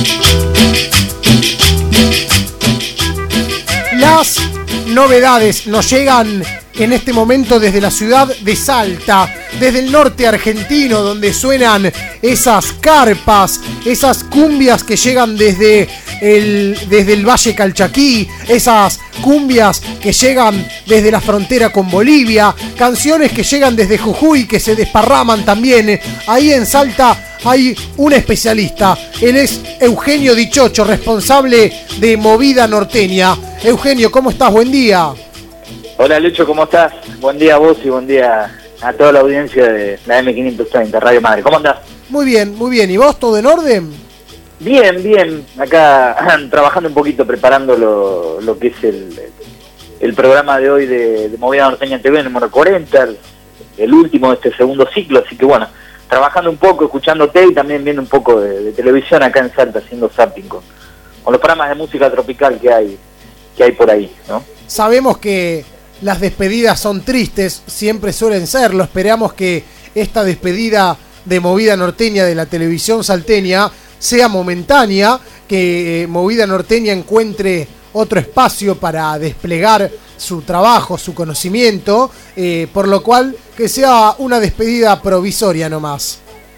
Las novedades nos llegan en este momento desde la ciudad de Salta, desde el norte argentino, donde suenan esas carpas, esas cumbias que llegan desde el Valle Calchaquí, esas cumbias que llegan desde la frontera con Bolivia, canciones que llegan desde Jujuy, que se desparraman también. Ahí en Salta hay un especialista, él es Eugenio Dichocho, responsable de Movida Norteña. Eugenio, ¿cómo estás? Buen día. Hola Lucho, ¿cómo estás? Buen día a vos y buen día a toda la audiencia de la M530, Radio Madre. ¿Cómo andás? Muy bien, muy bien. ¿Y vos, todo en orden? Bien, bien. Acá trabajando un poquito, preparando lo que es el programa de hoy de Movida Norteña TV, número 40, el último de este segundo ciclo. Así que bueno, trabajando un poco, escuchándote y también viendo un poco de televisión acá en Salta, haciendo zapping con los programas de música tropical que hay por ahí, ¿no? Sabemos que las despedidas son tristes, siempre suelen serlo. Esperamos que esta despedida de Movida Norteña de la televisión salteña sea momentánea, que Movida Norteña encuentre otro espacio para desplegar su trabajo, su conocimiento, por lo cual que sea una despedida provisoria nomás.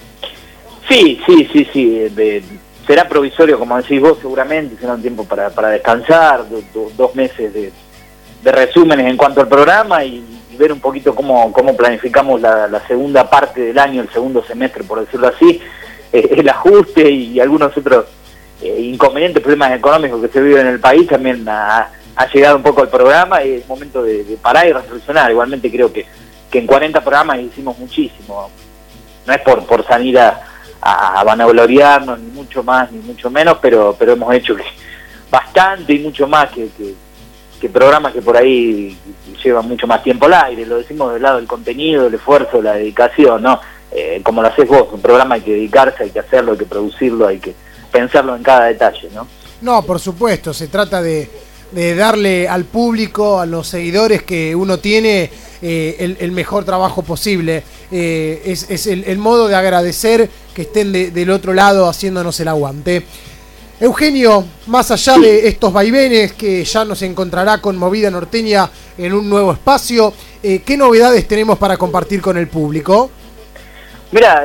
Sí. Será provisorio, como decís vos, seguramente, será un tiempo para descansar, 2 meses de resúmenes en cuanto al programa y ver un poquito cómo planificamos la segunda parte del año, el segundo semestre, por decirlo así, el ajuste y algunos otros inconvenientes, problemas económicos que se viven en el país también ha llegado un poco al programa y es momento de parar y reflexionar. Igualmente creo que en 40 programas hicimos muchísimo, no es por salir a vanagloriarnos, ni mucho más ni mucho menos, pero hemos hecho bastante y mucho más que programas que por ahí llevan mucho más tiempo al aire. Lo decimos del lado del contenido, del esfuerzo, la dedicación, ¿no? Como lo haces vos, un programa hay que dedicarse, hay que hacerlo, hay que producirlo, hay que pensarlo en cada detalle, ¿no? No, por supuesto, se trata de darle al público, a los seguidores que uno tiene, el mejor trabajo posible. Es el modo de agradecer que estén del otro lado haciéndonos el aguante. Eugenio, más allá de estos vaivenes que ya nos encontrará con Movida Norteña en un nuevo espacio, ¿qué novedades tenemos para compartir con el público? Mira,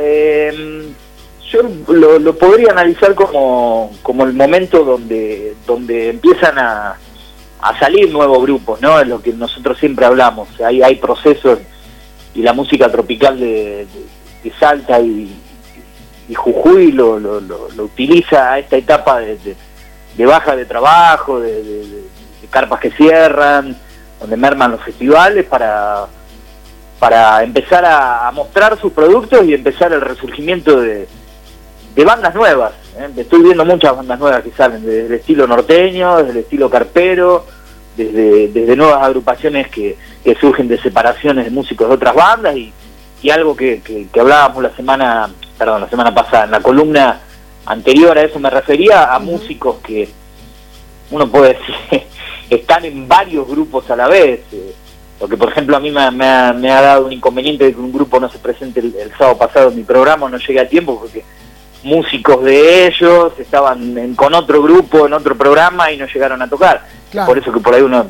yo lo podría analizar como el momento donde empiezan a salir nuevos grupos, ¿no? Es lo que nosotros siempre hablamos. Hay procesos y la música tropical de Salta y Jujuy lo utiliza a esta etapa de baja de trabajo, de carpas que cierran, donde merman los festivales para empezar a mostrar sus productos y empezar el resurgimiento de bandas nuevas. Estoy viendo muchas bandas nuevas que salen desde el estilo norteño, desde el estilo carpero, desde nuevas agrupaciones que surgen de separaciones de músicos de otras bandas y algo que hablábamos la semana pasada, en la columna anterior a eso me refería a músicos que uno puede decir están en varios grupos a la vez. Lo que por ejemplo a mí me ha dado un inconveniente de que un grupo no se presente el sábado pasado en mi programa, no llegué a tiempo porque músicos de ellos estaban con otro grupo, en otro programa y no llegaron a tocar. Claro. Por eso que por ahí uno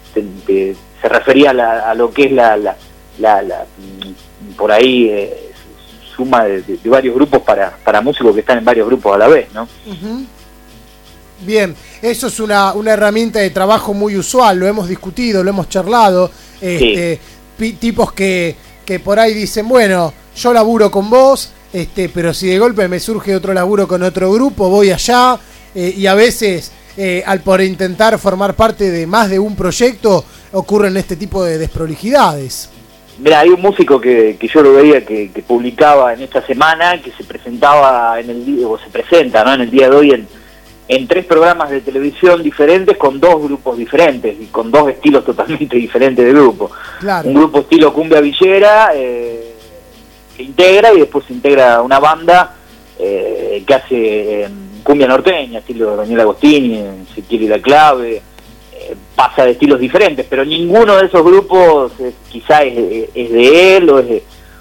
se refería a lo que es la por ahí suma de varios grupos para músicos que están en varios grupos a la vez, ¿no? Uh-huh. Bien, eso es una herramienta de trabajo muy usual, lo hemos discutido, lo hemos charlado, sí. Tipos que por ahí dicen, bueno, yo laburo con vos, pero si de golpe me surge otro laburo con otro grupo, voy allá, y a veces por intentar formar parte de más de un proyecto ocurren este tipo de desprolijidades. Mira, hay un músico que yo lo veía que publicaba en esta semana, que se presentaba se presenta, ¿no?, en el día de hoy en 3 programas de televisión diferentes con 2 grupos diferentes y con 2 estilos totalmente diferentes de grupo. Claro. Un grupo estilo cumbia villera que integra y después se integra una banda que hace cumbia norteña, estilo Daniel Agostini, Ezequiel y La Clave. Pasa de estilos diferentes, pero ninguno de esos grupos quizá es de él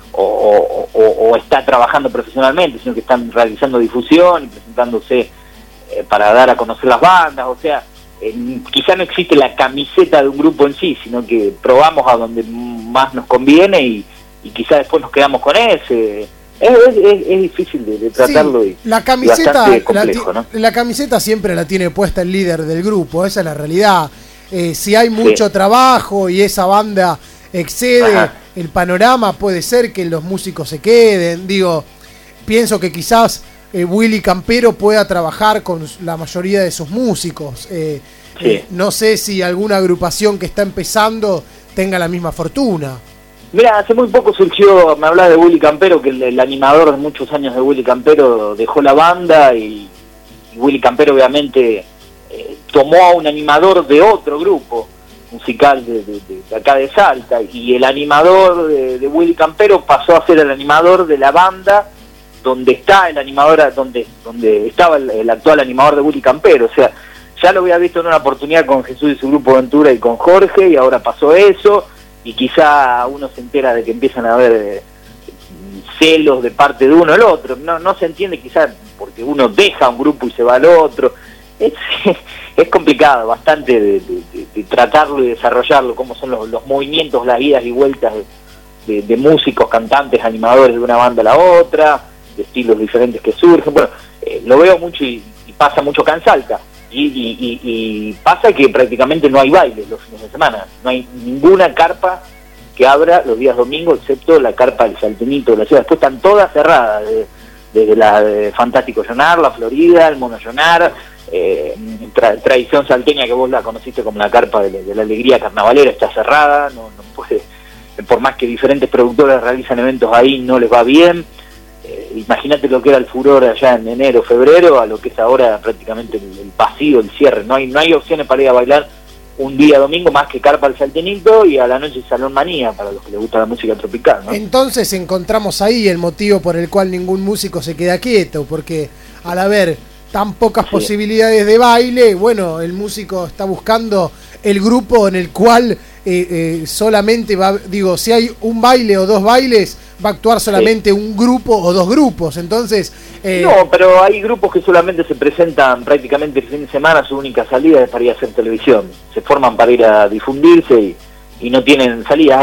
o está trabajando profesionalmente, sino que están realizando difusión y presentándose para dar a conocer las bandas, o sea, quizá no existe la camiseta de un grupo en sí, sino que probamos a donde más nos conviene y quizá después nos quedamos con ese. Es difícil de tratarlo, sí, la camiseta, bastante complejo, ¿no? La camiseta siempre la tiene puesta el líder del grupo, esa es la realidad. Si hay mucho trabajo y esa banda excede el panorama, puede ser que los músicos se queden. Digo, pienso que quizás Willy Campero pueda trabajar con la mayoría de sus músicos. No sé si alguna agrupación que está empezando tenga la misma fortuna. Mira, hace muy poco surgió, me hablaba de Willy Campero, que el animador de muchos años de Willy Campero dejó la banda y Willy Campero obviamente tomó a un animador de otro grupo musical de acá de Salta, y el animador de Willy Campero pasó a ser el animador de la banda donde está el animador, donde estaba el actual animador de Willy Campero. O sea, ya lo había visto en una oportunidad con Jesús y su grupo Ventura y con Jorge, y ahora pasó eso. Y quizá uno se entera de que empiezan a haber celos de parte de uno o el otro. No se entiende quizá porque uno deja un grupo y se va al otro. Es complicado bastante de tratarlo y desarrollarlo, cómo son los movimientos, las idas y vueltas de músicos, cantantes, animadores de una banda a la otra, de estilos diferentes que surgen. Bueno, lo veo mucho y pasa mucho acá en Salta. Y pasa que prácticamente no hay bailes los fines de semana, no hay ninguna carpa que abra los días domingos, excepto la carpa del Saltenito de la ciudad. Después están todas cerradas, desde la de Fantástico Llonar, la Florida, el Mono Llonar, Tradición Salteña, que vos la conociste como la carpa de la alegría carnavalera, está cerrada, no puede, por más que diferentes productores realizan eventos ahí, no les va bien. Imagínate lo que era el furor allá en enero, febrero, a lo que es ahora prácticamente el vacío, el cierre. No hay opciones para ir a bailar un día domingo más que carpa al Saltenito y a la noche Salón Manía, para los que les gusta la música tropical, ¿no? Entonces encontramos ahí el motivo por el cual ningún músico se queda quieto, porque al haber tan pocas posibilidades de baile, bueno, el músico está buscando el grupo en el cual solamente va, digo, si hay un baile o dos bailes, va a actuar solamente un grupo o dos grupos. Entonces no, pero hay grupos que solamente se presentan prácticamente el fin de semana, su única salida es para ir a hacer televisión, se forman para ir a difundirse y no tienen salidas.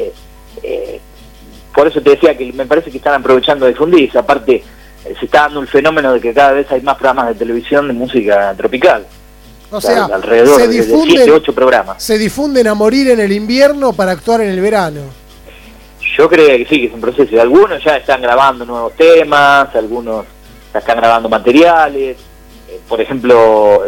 Por eso te decía que me parece que están aprovechando de difundirse. Aparte se está dando el fenómeno de que cada vez hay más programas de televisión de música tropical. O sea, alrededor de 7, 8 programas. Se difunden a morir en el invierno para actuar en el verano. Yo creo que sí, que es un proceso. Algunos ya están grabando nuevos temas, algunos ya están grabando materiales. Por ejemplo,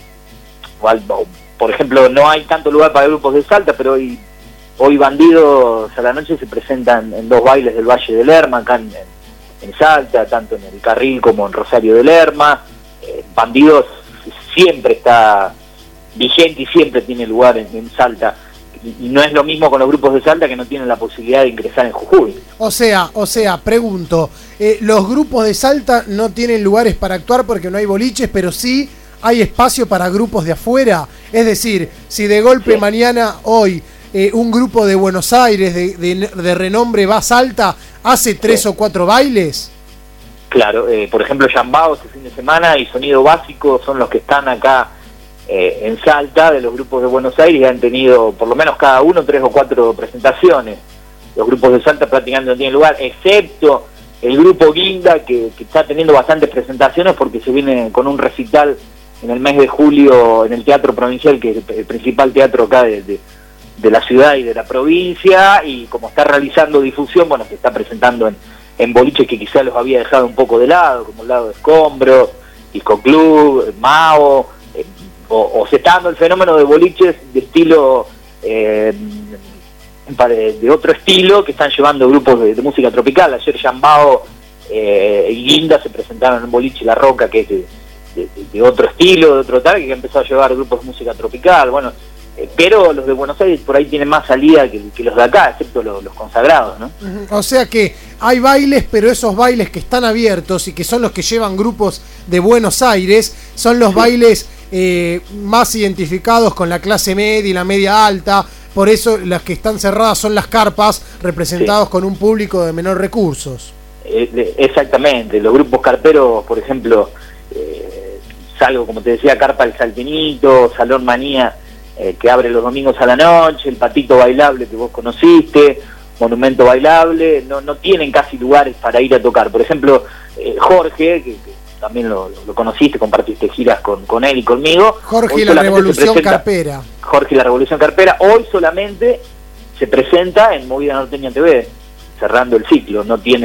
no hay tanto lugar para grupos de Salta, pero hoy Bandidos a la noche se presentan en 2 bailes del Valle del Lerma, acá en Salta, tanto en el Carril como en Rosario del Lerma. Bandidos siempre está vigente y siempre tiene lugar en Salta. Y no es lo mismo con los grupos de Salta, que no tienen la posibilidad de ingresar en Jujuy. O sea, pregunto, los grupos de Salta no tienen lugares para actuar porque no hay boliches, pero sí hay espacio para grupos de afuera. Es decir, si de golpe mañana, hoy, un grupo de Buenos Aires de renombre va a Salta, ¿hace 3 o 4 bailes? Claro, por ejemplo, Yambao este fin de semana y Sonido Básico son los que están acá en Salta, de los grupos de Buenos Aires, y han tenido por lo menos cada uno 3 o 4 presentaciones. Los grupos de Salta prácticamente no tienen lugar, excepto el grupo Guinda, que está teniendo bastantes presentaciones porque se viene con un recital en el mes de julio en el Teatro Provincial, que es el principal teatro acá de la ciudad y de la provincia, y como está realizando difusión, bueno, se está presentando en boliches que quizás los había dejado un poco de lado, como el lado de Escombros, Disco Club, Mao, o se está dando el fenómeno de boliches de estilo, de otro estilo, que están llevando grupos de música tropical. Ayer Yambao y Guinda se presentaron en boliche La Roca, que es de otro estilo, de otro tal, que empezó a llevar grupos de música tropical. Bueno, pero los de Buenos Aires por ahí tienen más salida que los de acá, excepto los consagrados, ¿no? O sea que hay bailes, pero esos bailes que están abiertos y que son los que llevan grupos de Buenos Aires, son los bailes más identificados con la clase media y la media alta. Por eso las que están cerradas son las carpas, representados con un público de menor recursos. Exactamente, los grupos carperos, por ejemplo, algo, como te decía, Carpa El Saltinito, Salón Manía, que abre los domingos a la noche, el Patito Bailable que vos conociste, Monumento Bailable, no tienen casi lugares para ir a tocar. Por ejemplo, Jorge, que también lo conociste, compartiste giras con él y conmigo. Jorge y la Revolución Carpera. Jorge y la Revolución Carpera, hoy solamente se presenta en Movida Norteña TV, cerrando el ciclo.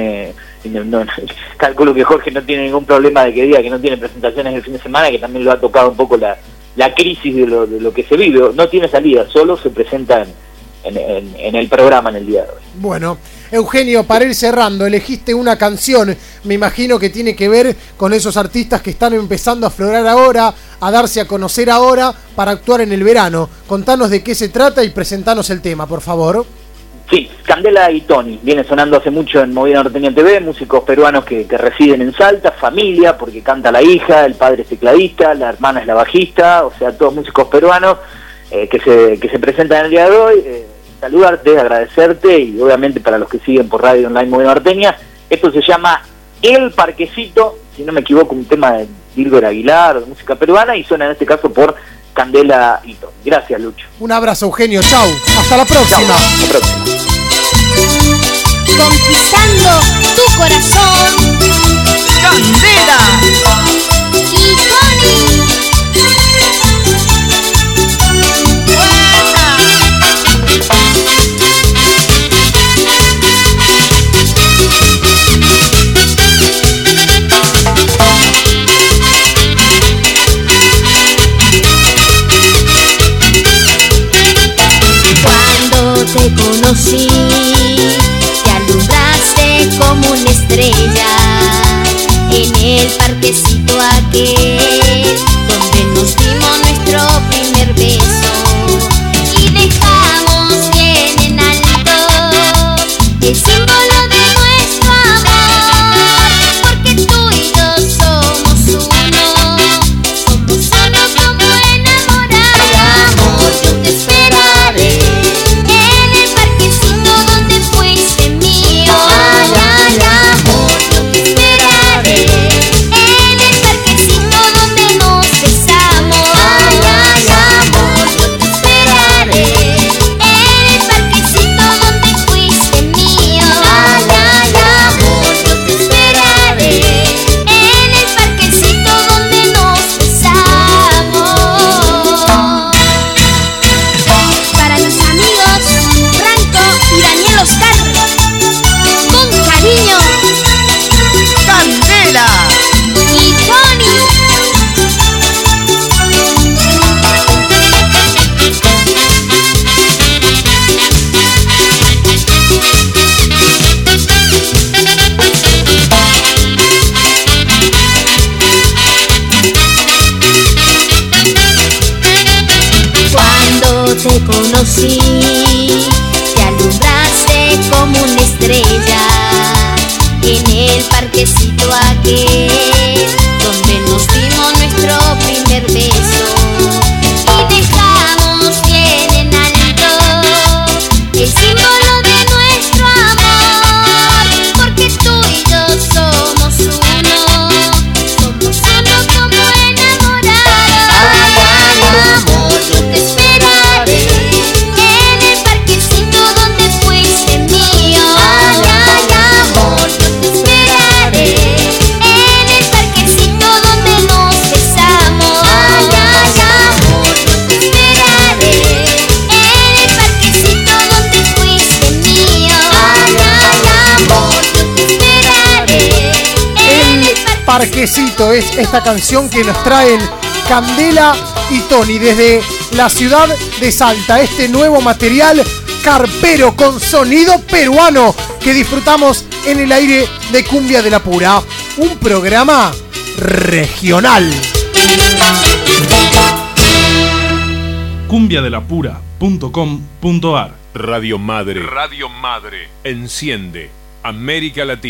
Calculo que Jorge no tiene ningún problema de que diga que no tiene presentaciones el fin de semana, que también lo ha tocado un poco la crisis de lo que se vive. No tiene salida, solo se presenta en el programa en el día de hoy. Bueno, Eugenio, para ir cerrando, elegiste una canción, me imagino que tiene que ver con esos artistas que están empezando a aflorar ahora, a darse a conocer ahora, para actuar en el verano. Contanos de qué se trata y presentanos el tema, por favor. Sí, Candela y Tony, viene sonando hace mucho en Movida Norteña TV, músicos peruanos que residen en Salta, familia, porque canta la hija, el padre es tecladista, la hermana es la bajista, o sea, todos músicos peruanos que se presentan en el día de hoy. Saludarte, agradecerte, y obviamente para los que siguen por Radio Online Movida Norteña, esto se llama El Parquecito, si no me equivoco, un tema de Dilber Aguilar, de música peruana, y suena en este caso por Candela y Tony. Gracias, Lucho. Un abrazo, Eugenio, chau, hasta la próxima. Chau, hasta la próxima. Conquistando tu corazón, Candela y Tony. Cuando te conocí, te alumbraste como una estrella en el parquecito aquel donde nos dimos nuestro primer beso y dejamos bien en alto el símbolo de nuestro amor, porque tú y yo somos uno como enamorados. Amor, yo te esperaré en el parquecito donde fuiste mío. Ay, amor, yo te esperaré en el parquecito donde nos besamos. Ay, amor, yo te esperaré en el parquecito donde fuiste mío. Ay, amor, yo te esperaré en el parquecito donde nos besamos. Para mis amigos Franco y Daniel Oscar, con cariño, Candela y Tony. Cuando te conocí, te alumbraste como una estrella en el parquecito aquel donde nos dimos nuestro primer beso y dejamos bien en alto el símbolo de nuestro amor, porque tú y yo somos uno como enamorados. Ay, amor, yo te esperaré en el parquecito donde fuiste mío. Ay, amor, yo te esperaré en el parquecito donde nos besamos. Ay, amor, yo te esperaré en el parquecito donde fuiste mío. Ay, amor, yo te esperaré en el Parquecito es esta canción que nos traen Candela y Tony desde la ciudad de Salta. Este nuevo material carpero con sonido peruano que disfrutamos en el aire de Cumbia de la Pura. Un programa regional. cumbiadelapura.com.ar Radio Madre. Radio Madre. Enciende América Latina.